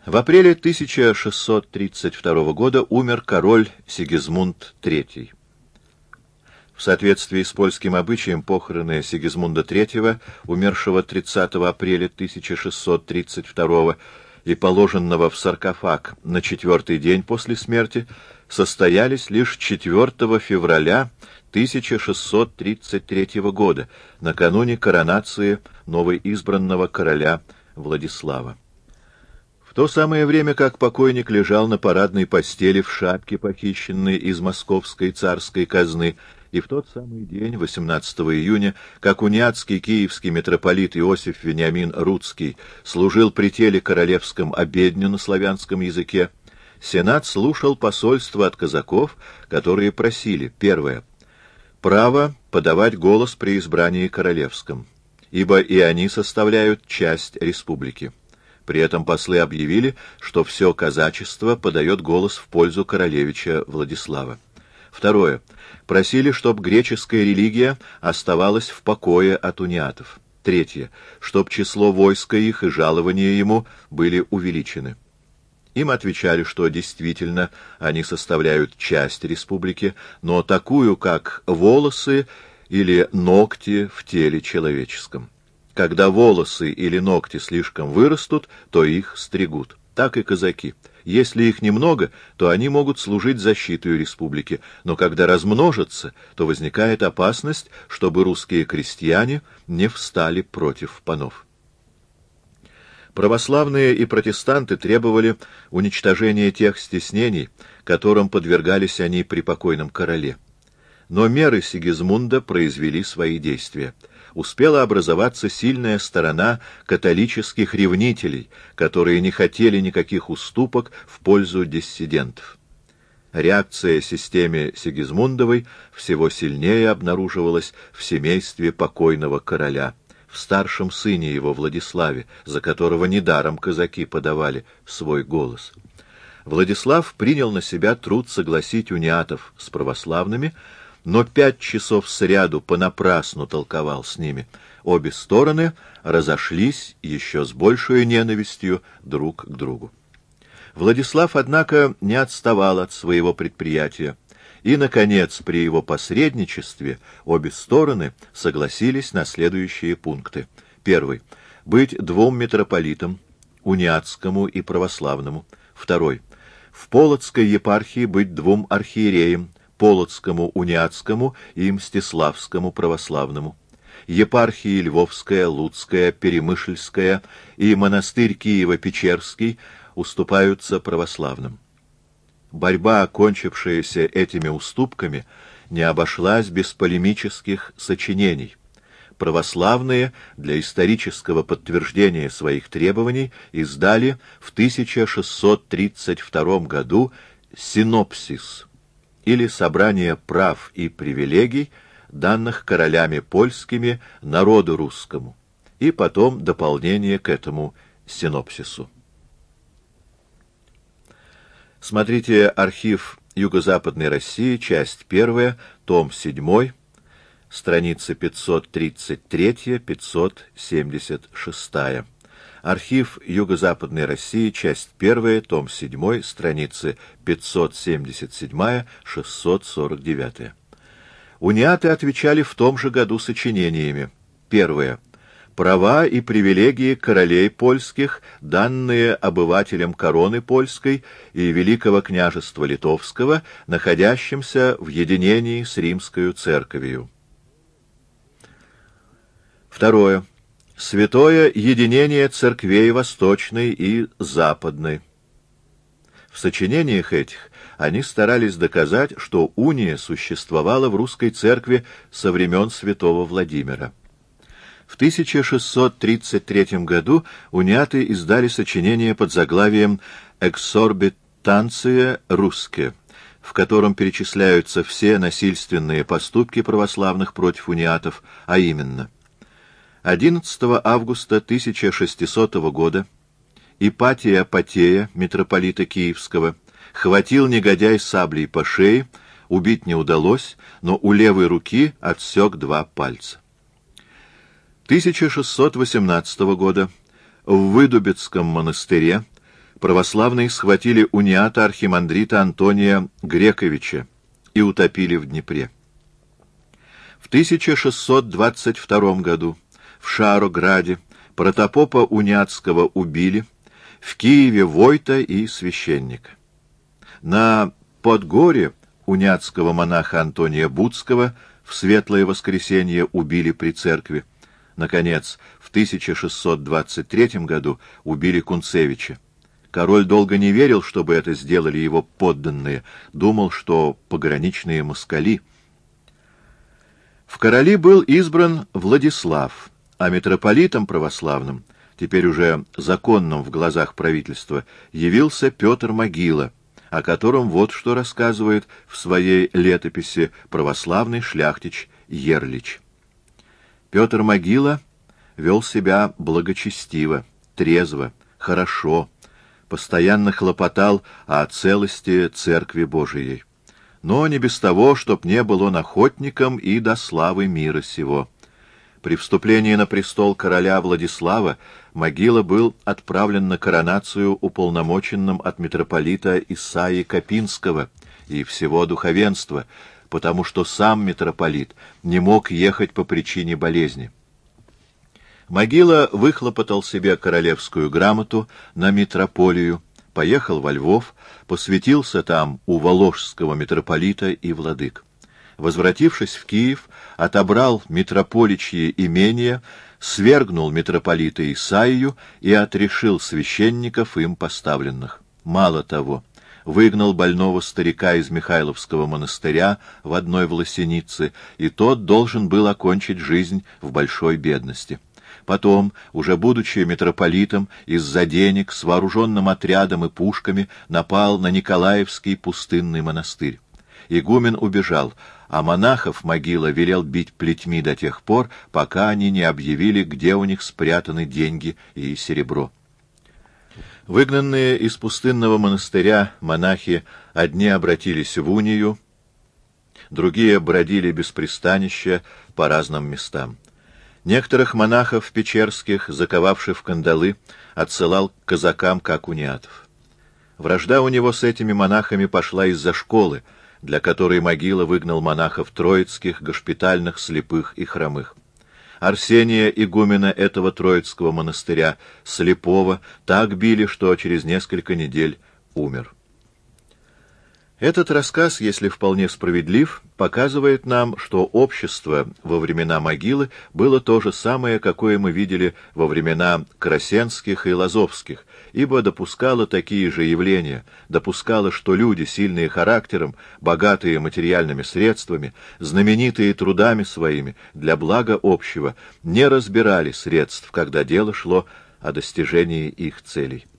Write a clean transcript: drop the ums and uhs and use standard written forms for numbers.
В апреле 1632 года умер король Сигизмунд III. В соответствии с польским обычаем похороны Сигизмунда III, умершего 30 апреля 1632 и положенного в саркофаг на 4-й день после смерти, состоялись лишь 4 февраля 1633 года, накануне коронации новоизбранного короля Владислава. В то самое время, как покойник лежал на парадной постели в шапке, похищенной из московской царской казны, и в тот самый день, 18 июня, как униатский киевский митрополит Иосиф Вениамин Рудский служил при теле королевском обедню на славянском языке, Сенат слушал посольства от казаков, которые просили: первое — право подавать голос при избрании королевском, ибо и они составляют часть республики. При этом послы объявили, что все казачество подает голос в пользу королевича Владислава. Второе. Просили, чтоб греческая религия оставалась в покое от униатов. Третье. Чтоб число войска их и жалования ему были увеличены. Им отвечали, что действительно они составляют часть республики, но такую, как волосы или ногти в теле человеческом. Когда волосы или ногти слишком вырастут, то их стригут. Так и казаки. Если их немного, то они могут служить защитой республики, но когда размножатся, то возникает опасность, чтобы русские крестьяне не встали против панов. Православные и протестанты требовали уничтожения тех стеснений, которым подвергались они при покойном короле. Но меры Сигизмунда произвели свои действия. Успела образоваться сильная сторона католических ревнителей, которые не хотели никаких уступок в пользу диссидентов. Реакция системе Сигизмундовой всего сильнее обнаруживалась в семействе покойного короля, в старшем сыне его Владиславе, за которого недаром казаки подавали свой голос. Владислав принял на себя труд согласить униатов с православными, но 5 часов сряду понапрасну толковал с ними. Обе стороны разошлись еще с большей ненавистью друг к другу. Владислав, однако, не отставал от своего предприятия, и, наконец, при его посредничестве обе стороны согласились на следующие пункты. Первый — быть 2 митрополитам, униатскому и православному. Второй — в Полоцкой епархии быть 2 архиереям, Полоцкому униатскому и Мстиславскому православному. Епархии Львовская, Луцкая, Перемышльская и монастырь Киево-Печерский уступаются православным. Борьба, окончившаяся этими уступками, не обошлась без полемических сочинений. Православные для исторического подтверждения своих требований издали в 1632 году «Синопсис», или собрание прав и привилегий, данных королями польскими народу русскому, и потом дополнение к этому синопсису. Смотрите архив Юго-Западной России, часть 1, том 7, страницы 533-576. Архив Юго-Западной России, часть 1, том 7, страницы 577-649. Униаты отвечали в том же году сочинениями. Первое. Права и привилегии королей польских, данные обывателям короны польской и Великого княжества Литовского, находящимся в единении с Римскою церковью. Второе. Святое единение церквей Восточной и Западной. В сочинениях этих они старались доказать, что уния существовала в русской церкви со времен святого Владимира. В 1633 году униаты издали сочинение под заглавием «Эксорбитанция русские», в котором перечисляются все насильственные поступки православных против униатов, а именно: 11 августа 1600 года Ипатия Апатея, митрополита Киевского, хватил негодяй саблей по шее, убить не удалось, но у левой руки отсек 2 пальца. 1618 года в Выдубицком монастыре православные схватили униата архимандрита Антония Грековича и утопили в Днепре. В 1622 году в Шарограде протопопа униатского убили, в Киеве войта и священника. На Подгоре униатского монаха Антония Буцкого в Светлое воскресенье убили при церкви. Наконец, в 1623 году убили Кунцевича. Король долго не верил, чтобы это сделали его подданные, думал, что пограничные москали. В короли был избран Владислав, а митрополитом православным, теперь уже законным в глазах правительства, явился Петр Могила, о котором вот что рассказывает в своей летописи православный шляхтич Ерлич. Петр Могила вел себя благочестиво, трезво, хорошо, постоянно хлопотал о целости Церкви Божией. Но не без того, чтоб не был он охотником и до славы мира сего. При вступлении на престол короля Владислава Могила был отправлен на коронацию уполномоченным от митрополита Исаии Копинского и всего духовенства, потому что сам митрополит не мог ехать по причине болезни. Могила выхлопотал себе королевскую грамоту на митрополию, поехал во Львов, посвятился там у воложского митрополита и владык. Возвратившись в Киев, отобрал митрополичьи имения, свергнул митрополита Исаию и отрешил священников им поставленных. Мало того, выгнал больного старика из Михайловского монастыря в одной власенице, и тот должен был окончить жизнь в большой бедности. Потом, уже будучи митрополитом, из-за денег с вооруженным отрядом и пушками напал на Николаевский пустынный монастырь. Игумен убежал, а монахов Могила велел бить плетьми до тех пор, пока они не объявили, где у них спрятаны деньги и серебро. Выгнанные из пустынного монастыря монахи одни обратились в унию, другие бродили без пристанища по разным местам. Некоторых монахов печерских, заковавших в кандалы, отсылал к казакам, как униатов. Вражда у него с этими монахами пошла из-за школы, для которой Могила выгнал монахов троицких, госпитальных, слепых и хромых. Арсения, игумена этого Троицкого монастыря, слепого, так били, что через несколько недель умер. Этот рассказ, если вполне справедлив, показывает нам, что общество во времена Могилы было то же самое, какое мы видели во времена Красенских и Лазовских, ибо допускало такие же явления, допускало, что люди, сильные характером, богатые материальными средствами, знаменитые трудами своими, для блага общего, не разбирали средств, когда дело шло о достижении их целей.